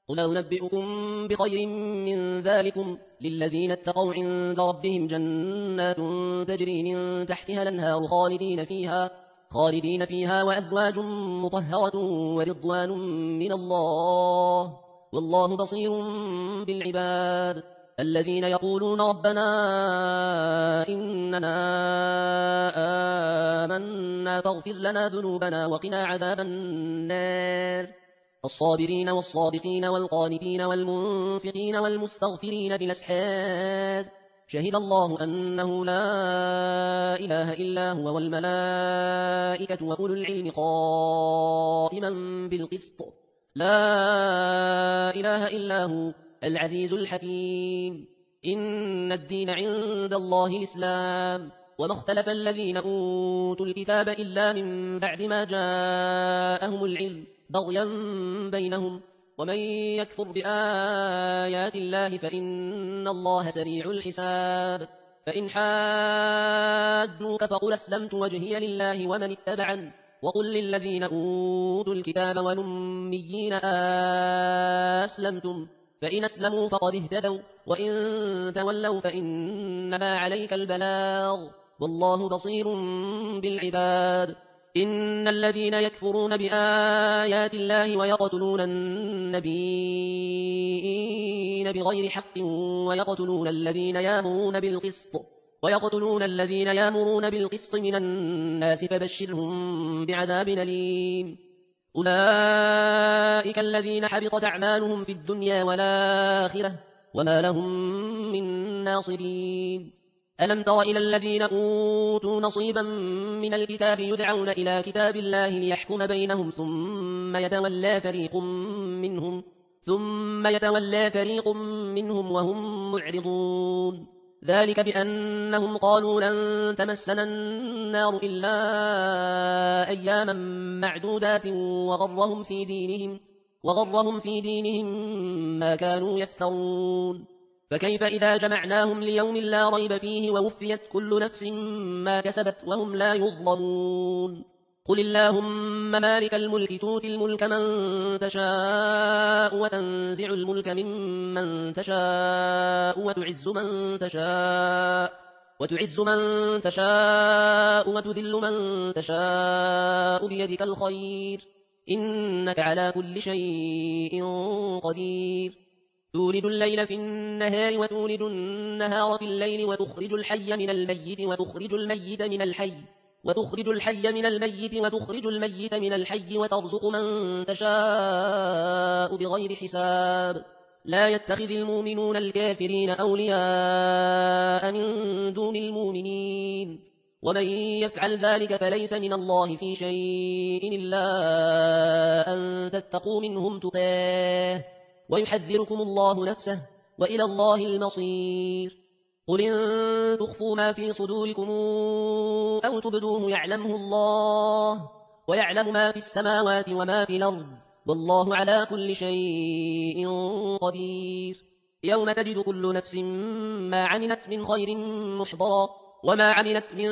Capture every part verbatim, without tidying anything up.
قل أنبئكم بخير من ذلكم للذين اتقوا عند ربهم جنات تجري من تحتها الأنهار خالدين فيها خالدين فيها وأزواج مطهرة ورضوان من الله والله بصير بالعباد. الذين يقولون ربنا إننا آمنا فاغفر لنا ذنوبنا وقنا عذاب النار الصابرين والصادقين والقانتين والمنفقين والمستغفرين بالأسحار شهد الله أنه لا إله إلا هو والملائكة وأولو العلم قائما بالقسط لا إله إلا هو العزيز الحكيم. إن الدين عند الله الإسلام وما اختلف الذين أوتوا الكتاب إلا من بعد ما جاءهم العلم بغيا بينهم ومن يكفر بآيات الله فإن الله سريع الحساب. فإن حاجوك فقل أسلمت وجهي لله ومن اتبعن وقل للذين أوتوا الكتاب والأميين أسلمتم فإن أسلموا فقد اهتدوا وإن تولوا فإنما عليك البلاغ والله بصير بالعباد. إن الذين يكفرون بآيات الله ويقتلون النبيين بغير حق ويقتلون الذين يأمرون بالقسط ويقتلون الذين يأمرون بالقسط من الناس فبشرهم بعذاب أليم. أولئك الذين حبطت أعمالهم في الدنيا والآخرة وما لهم من ناصرين. ألم تر إلى الذين أوتوا نصيبا من الكتاب يدعون إلى كتاب الله ليحكم بينهم ثم يتولى فريق منهم ثم يتولى فريق منهم وهم معرضون ذلك بأنهم قالوا لن تمسنا النار إلا أياما معدودات وغرهم في دينهم وغرهم في دينهم ما كانوا يفترون. فكيف إذا جمعناهم ليوم لا ريب فيه ووفيت كل نفس ما كسبت وهم لا يظلمون. قل اللهم مالك الملك تؤتي الملك من تشاء وتنزع الملك ممن تشاء وتعز من تشاء وتعز من تشاء وتذل من تشاء بيدك الخير إنك على كل شيء قدير. تولد الليل في النهار وتولد النهار في الليل وتخرج الحي من الميت وتخرج الميت من الحي وتخرج الحي من الميت وتخرج الميت من الحي وترزق من تشاء بغير حساب. لا يتخذ المؤمنون الكافرين أولياء من دون المؤمنين ومن يفعل ذلك فليس من الله في شيء إلا أن تتقوا منهم تقاه ويحذركم الله نفسه وإلى الله المصير. قل إن تخفوا ما في صدوركم أو تبدوه يعلمه الله ويعلم ما في السماوات وما في الأرض والله على كل شيء قدير. يوم تجد كل نفس ما عملت من خير محضرا وما عملت من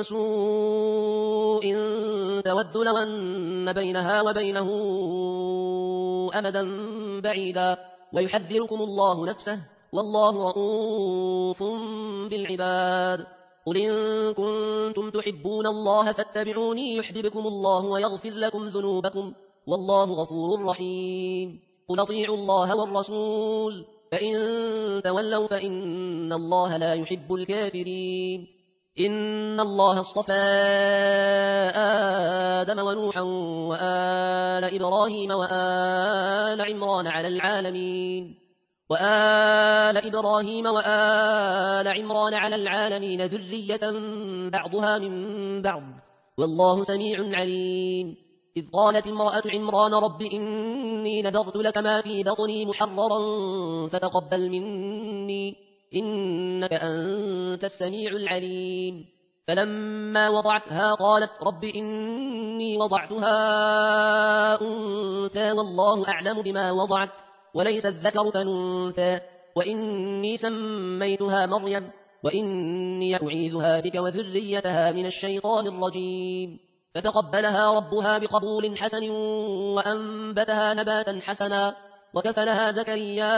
سوء تود لو أن بينها وبينه أمدا بعيدا ويحذركم الله نفسه والله رؤوف بالعباد. قل إن كنتم تحبون الله فاتبعوني يحببكم الله ويغفر لكم ذنوبكم والله غفور رحيم. قل أطيعوا الله والرسول فإن تولوا فإن الله لا يحب الكافرين. إن الله اصطفى آدم ونوحا وآل إبراهيم وآل عمران على العالمين وآل إبراهيم وآل عمران على العالمين ذرية بعضها من بعض والله سميع عليم. إذ قالت امرأة عمران رب إني نذرت لك ما في بطني محررا فتقبل مني إنك أنت السميع العليم. فلما وضعتها قالت رب إني وضعتها أنثى والله أعلم بما وضعت وليس الذكر كالأنثى وإني سميتها مريم وإني أعيذها بك وذريتها من الشيطان الرجيم. فتقبلها ربها بقبول حسن وأنبتها نباتا حسنا وكفلها زكريا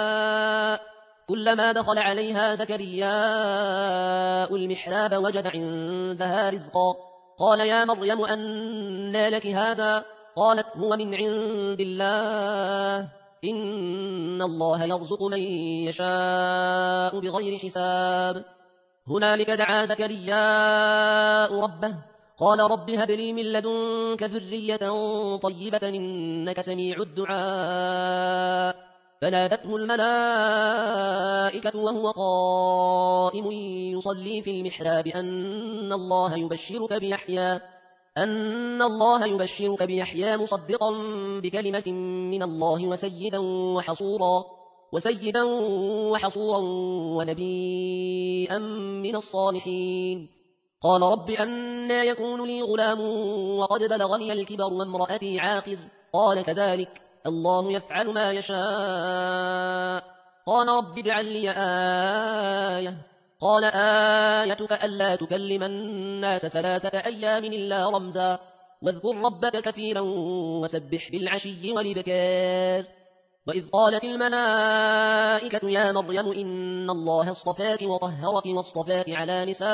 كلما دخل عليها زكريا المحراب وجد عندها رزقا قال يا مريم أنى لك هذا قالت هو من عند الله إن الله يرزق من يشاء بغير حساب هنالك دعا زكريا ربه قال رب هب لي من لدنك ذرية طيبة إنك سميع الدعاء فنادته الملائكة وهو قائم يصلي في المحراب أن الله يبشرك بيحيى أن الله يبشرك بيحيى مصدقا بكلمة من الله وسيدا وحصورا وسيدا وحصورا ونبيا من الصالحين قال رب أنى يكون لي غلام وقد بلغني الكبر وامرأتي عاقر قال كذلك الله يفعل ما يشاء قال رب اجعل لي آية قال آيتك ألا تكلم الناس ثلاثة أيام إلا رمزا واذكر ربك كثيرا وسبح بالعشي والإبكار وإذ قالت الملائكة يا مريم إن الله اصطفاك وطهرك واصطفاك على نساء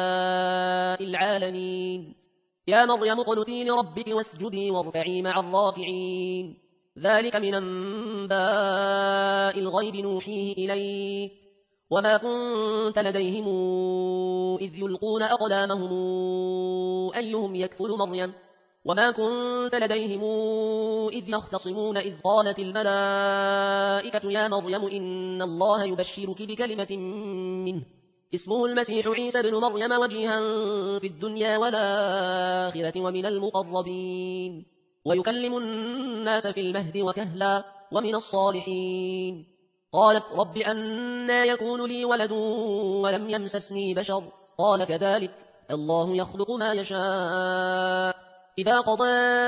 العالمين يا مريم اقنتي لربك واسجدي واركعي مع الراكعين ذلك من أنباء الغيب نوحيه إليك وما كنت لديهم إذ يلقون أقلامهم أيهم يكفل مريم وما كنت لديهم إذ يختصمون إذ قالت الملائكة يا مريم إن الله يبشرك بكلمة منه اسمه المسيح عيسى بن مريم وجيها في الدنيا والآخرة ومن المقربين ويكلم الناس في المهد وكهلا ومن الصالحين قالت رب أنى يكون لي ولد ولم يمسسني بشر قال كذلك الله يخلق ما يشاء إذا قضى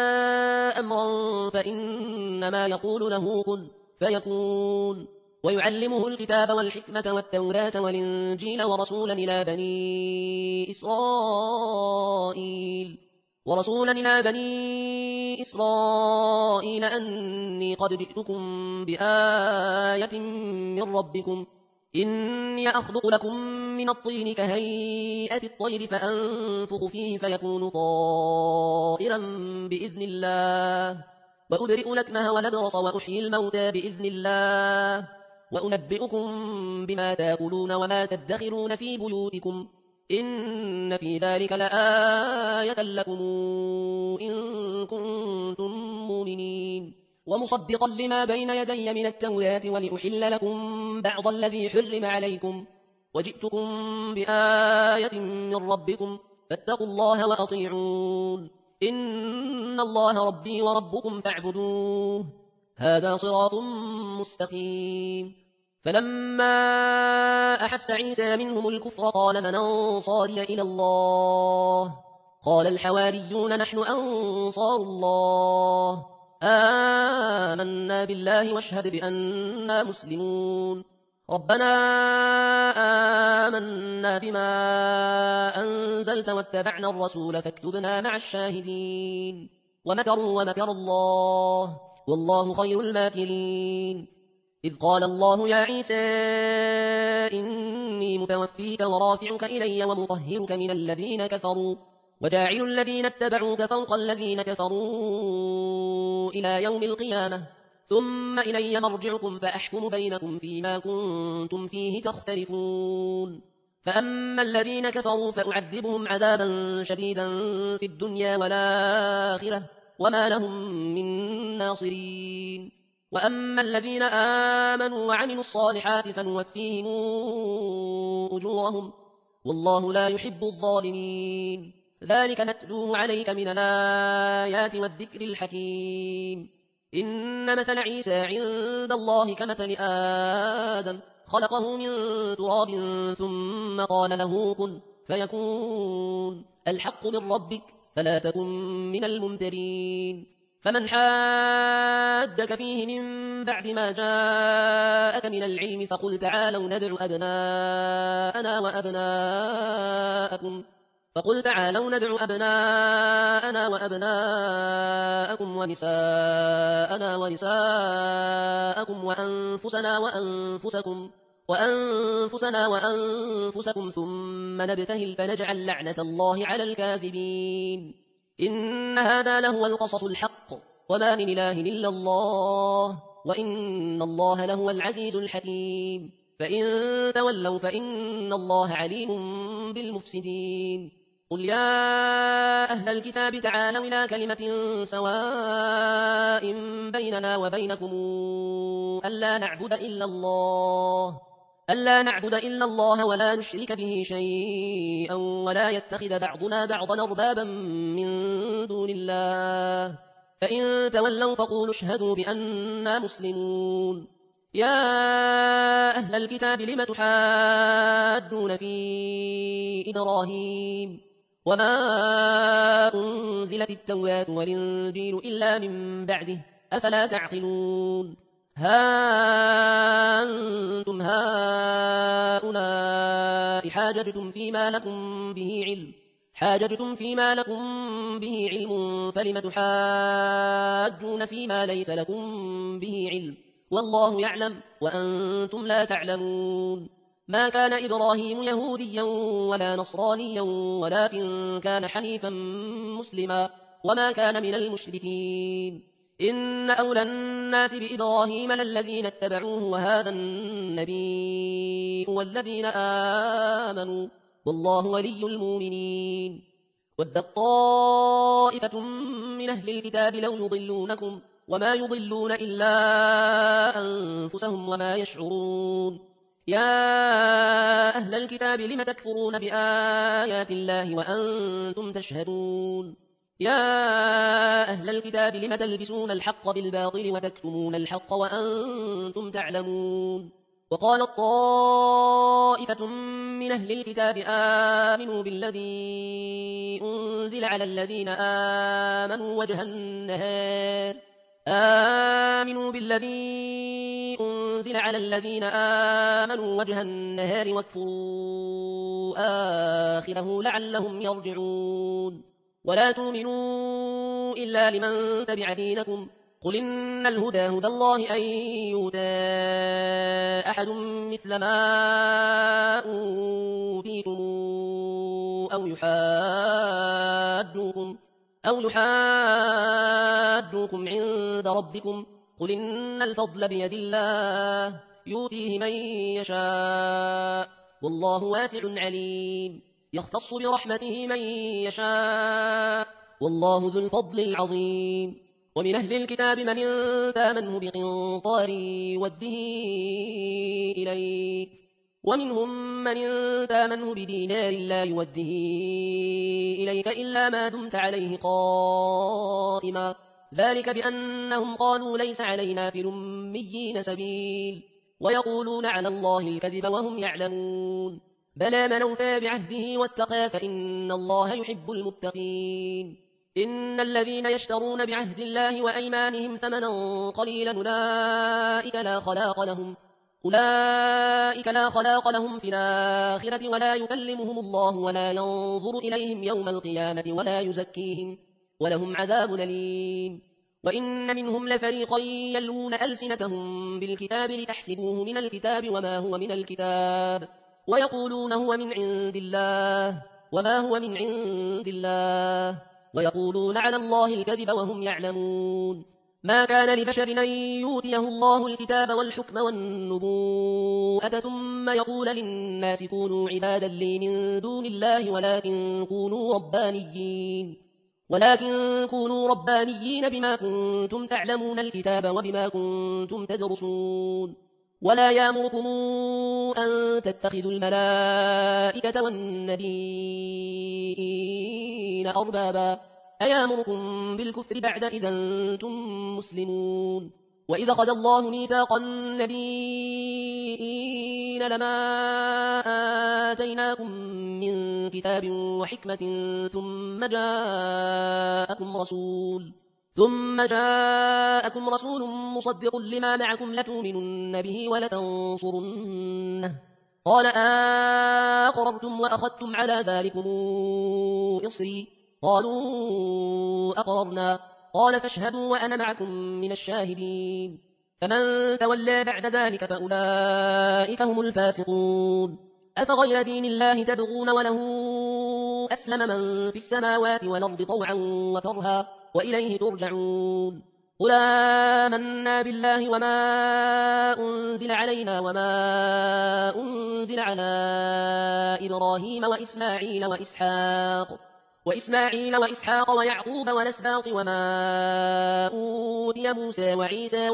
أمرا فإنما يقول له كن فيكون ويعلمه الكتاب والحكمة والتوراة والإنجيل ورسولا إلى بني إسرائيل ورسولا إلى بني إسرائيل أني قد جئتكم بآية من ربكم إني أخلق لكم من الطين كهيئة الطير فأنفخ فيه فيكون طائرا بإذن الله وأبرئ لكمه والأبرص وأحيي الموتى بإذن الله وأنبئكم بما تأكلون وما تدخرون في بيوتكم إن في ذلك لآية لكم إن كنتم مؤمنين ومصدقا لما بين يدي من التوراة ولأحل لكم بعض الذي حرم عليكم وجئتكم بآية من ربكم فاتقوا الله وأطيعون إن الله ربي وربكم فاعبدوه هذا صراط مستقيم فلما أحس عيسى منهم الكفر قال من أنصاري إلى الله قال الحواريون نحن أنصار الله آمنا بالله واشهد بأننا مسلمون ربنا آمنا بما أنزلت واتبعنا الرسول فاكتبنا مع الشاهدين ومكروا ومكر الله والله خير الماكرين إذ قال الله يا عيسى إني متوفيك ورافعك إلي ومطهرك من الذين كفروا وجاعل الذين اتبعوك فوق الذين كفروا إلى يوم القيامة ثم إلي مرجعكم فأحكم بينكم فيما كنتم فيه تختلفون فأما الذين كفروا فأعذبهم عذابا شديدا في الدنيا والآخرة وما لهم من ناصرين وأما الذين آمنوا وعملوا الصالحات فنوفيهم أجورهم والله لا يحب الظالمين ذلك نتلوه عليك من الآيات والذكر الحكيم إن مثل عيسى عند الله كمثل آدم خلقه من تراب ثم قال له كن فيكون الحق من ربك فلا تكن من الممترين فمن حادك فيه من بعد ما جاءك من العلم فقل تعالوا ندع أبناءنا وأبناءكم فقل تعالوا ندع أبناءنا وأبناءكم ونساءنا ونساءكم وأنفسنا وأنفسكم وأنفسنا وأنفسكم ثم نبتهل فنجعل لعنة الله على الكاذبين. إن هذا لهو القصص الحق وما من إله إلا الله وإن الله لهو العزيز الحكيم. فإن تولوا فإن الله عليم بالمفسدين. قل يا أهل الكتاب تعالوا إلى كلمة سواء بيننا وبينكم ألا نعبد إلا الله ألا نعبد إلا الله ولا نشرك به شيئا ولا يتخذ بعضنا بعضا أربابا من دون الله فإن تولوا فقولوا اشهدوا بأننا مسلمون. يا أهل الكتاب لم تحاجون في إبراهيم وما أنزلت التوراة والإنجيل إلا من بعده أفلا تعقلون. ها أنتم هؤلاء حاججتم فيما لكم به علم حاججتم فيما لكم به علم فلم تحاجون فيما ليس لكم به علم والله يعلم وأنتم لا تعلمون. ما كان إبراهيم يهوديا ولا نصرانيا ولكن كان حنيفا مسلما وما كان من المشركين. إن أولى الناس بإبراهيم للذين اتبعوه وهذا النبي والذين آمنوا والله ولي المؤمنين. ودت طائفة من أهل الكتاب لو يضلونكم وما يضلون إلا أنفسهم وما يشعرون. يا أهل الكتاب لم تكفرون بآيات الله وأنتم تشهدون. يا أهل الكتاب لم تلبسون الحق بالباطل وتكتمون الحق وأنتم تعلمون. وقالت طائفة من أهل الكتاب آمنوا بالذي أنزل على الذين آمنوا وجه النهار آمنوا بالذي أنزل على الذين آمنوا وجه النهار واكفروا آخره لعلهم يرجعون. ولا تؤمنوا إلا لمن تبع دينكم قل إن الهدى هدى الله أن يؤتى أحد مثل ما أوتيتم أو يحاجوكم أو يحاجوكم عند ربكم قل إن الفضل بيد الله يؤتيه من يشاء والله واسع عليم. يختص برحمته من يشاء والله ذو الفضل العظيم. ومن أهل الكتاب من تامنه بقنطار يوده إليك ومنهم من تامنه بدينار لا يوده إليك إلا ما دمت عليه قائما ذلك بأنهم قالوا ليس علينا في الأميين سبيل ويقولون على الله الكذب وهم يعلمون. بلى من أوفى بعهده واتقى فإن الله يحب المتقين. إن الذين يشترون بعهد الله وأيمانهم ثمنا قليلا أولئك لا خلاق لهم أولئك لا خلاق لهم في الآخرة ولا يكلمهم الله ولا ينظر إليهم يوم القيامة ولا يزكيهم ولهم عذاب أليم. وإن منهم لفريقا يلوون ألسنتهم بالكتاب لتحسبوه من الكتاب وما هو من الكتاب ويقولون هو من عند الله وما هو من عند الله ويقولون على الله الكذب وهم يعلمون. ما كان لبشر أن يؤتيه الله الكتاب والحكم والنبوءة ثم يقول للناس كونوا عبادا لي من دون الله ولكن كونوا ربانيين ولكن كونوا ربانيين بما كنتم تعلمون الكتاب وبما كنتم تدرسون. ولا يأمركم أن تتخذوا الملائكة والنبيين أربابا أيامركم بالكفر بعد إذا أنتم مسلمون. وإذا خذ الله ميثاق النبيين لما آتيناكم من كتاب وحكمة ثم جاءكم رسول ثم جاءكم رسول مصدق لما معكم لتؤمنن به ولتنصرنه قال أقررتم وأخذتم على ذلكم إصري؟ قالوا أقررنا. قال فاشهدوا وأنا معكم من الشاهدين. فمن تولى بعد ذلك فأولئك هم الفاسقون. أفغير دين الله تبغون وله أسلم من في السماوات والأرض طوعا وكرها وإليه ترجعون. قل آمنا بالله وما أنزل علينا وما أنزل على إبراهيم وإسماعيل وإسحاق وإسماعيل وإسحاق ويعقوب والأسباط وما أوتي موسى وعيسى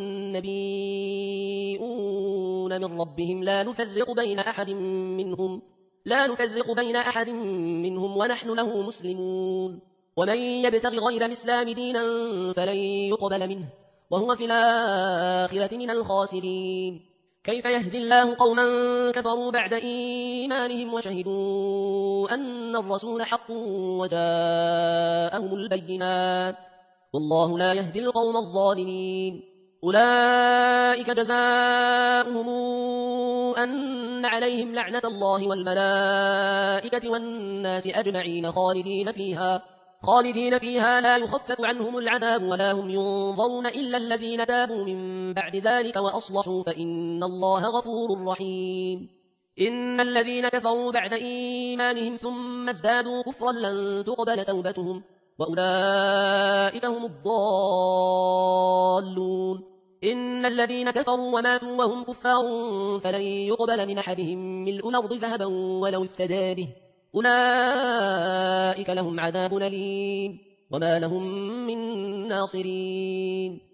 والنبيون من ربهم لا نفرق بين أحد منهم لا نفرق بين أحد منهم ونحن له مسلمون. ومن يبتغ غير الإسلام دينا فلن يقبل منه وهو في الآخرة من الخاسرين. كيف يهدي الله قوما كفروا بعد إيمانهم وشهدوا أن الرسول حق وجاءهم البينات والله لا يهدي القوم الظالمين. أولئك جزاؤهم أن عليهم لعنة الله والملائكة والناس أجمعين خالدين فيها خالدين فيها لا يخفف عنهم العذاب ولا هم ينظرون إلا الذين تابوا من بعد ذلك وأصلحوا فإن الله غفور رحيم. إن الذين كفروا بعد إيمانهم ثم ازدادوا كفرا لن تقبل توبتهم وأولئك هم الضالون. إن الذين كفروا وماتوا وهم كفار فلن يقبل من أحدهم ملء الأرض ذهبا ولو افتدى به أولئك لهم عذاب أليم وما لهم من ناصرين.